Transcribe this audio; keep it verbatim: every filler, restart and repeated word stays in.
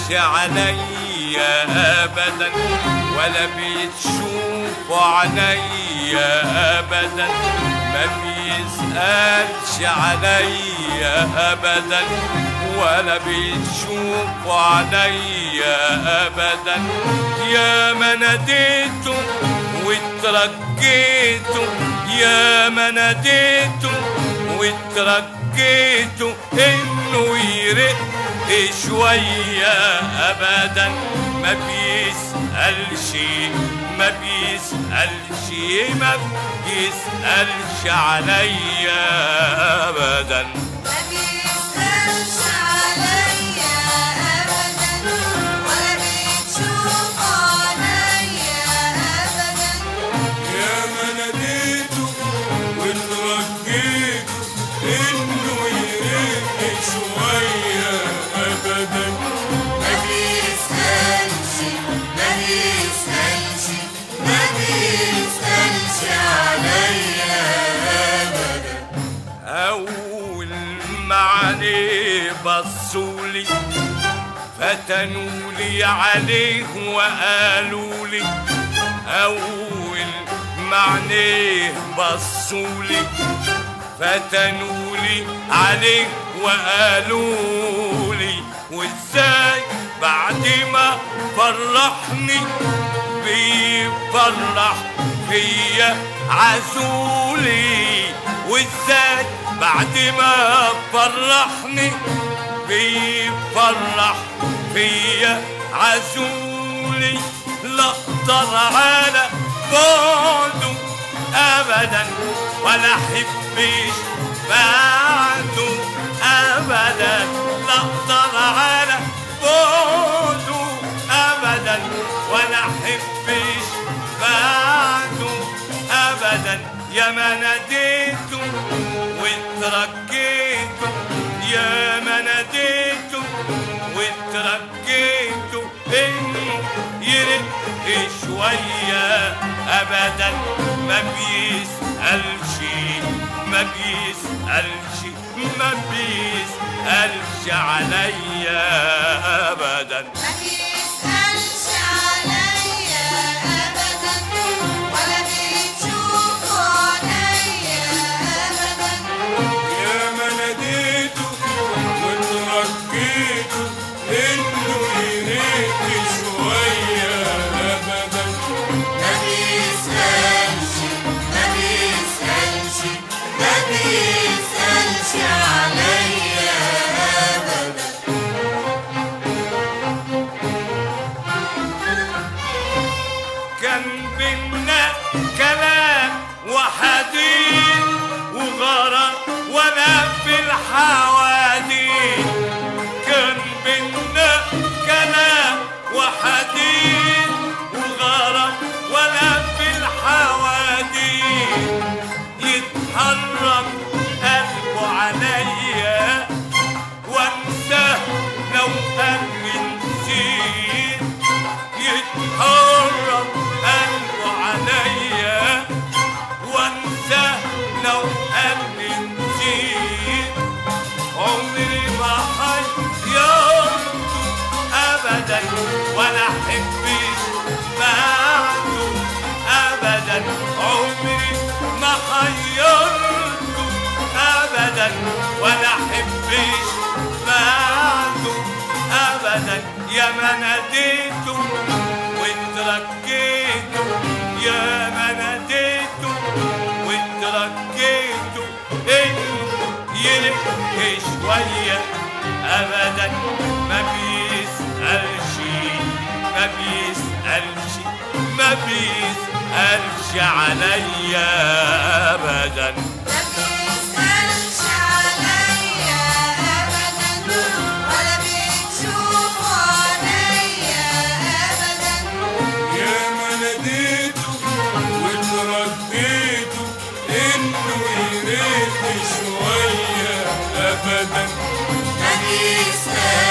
عليا ابدا ولا بتشوف عليا ابدا، ما بيسألش عليا ابدا ولا بتشوف عليا ابدا. يا ما ناديته واترجيته، يا ما ناديته واترجيته انه يرق شوية ابدا، ما بيسألش ما بيسألش ما بيسألش عليا ابدا، ما بيسألش عليا ابدا ولا بتشوف عليا ابدا. يا ما ناديته واترجيته انه يرق شوية ابدا، ما بيسألش ما بيسألش ما بيسألش عليا ابدا. اول ما عليه بصولي فتنولي عليه وقالولي، اول ما عليه بصولي فتنولي عليه وقالولي، وازاي بعد ما فرحني بيفرح فيا عزولي، وازاي بعد ما فرحني بيفرح فيا عزولي. لا اقدر على بعده ابدا ولا احبش بعده ابدا، لا اقدر على بعده ابدا ولا احبش بعده ابدا. يا ما ناديته واترجيته، يا ما ناديته واترجيته انه يرق شوية ابدا، ما بيسألش ما بيسألش ما بيسألش عليا ابدا، ما بيسألش عليا ابدا ولا بتشوف عليا ابدا. يا ما ناديته واترجيته انه يرق شوية ابدا، ما بيسألش ما بيسألش ما بيسألش عليا ابدا. كان بينا كلام وحديث وغرام ولا في الحواديت، كان بينا كلام وحديث وغرام ولا في الحواديت، يتحرم قلبه عليا وانساه لو قلبي نسيت، يتحرم قلبه عليا وانساه لو قلبي نسيت. عمري ما حيرته ابدا ولا احبش بعده ابدا، عمري ما حيرته ابدا ولا احبش بعده ابدا. يا ما ناديته واترجيته، يا ما ناديته واترجيته انه يرق شوية ابدا، ما بيسألش ما بيسألش ما بيسألش عليا ابدا، ما بيسألش عليا ابدا ولا بتشوف عليا ابدا. يا ما ناديته واترجيته انه يرق شوية ابدا، ما بيسألش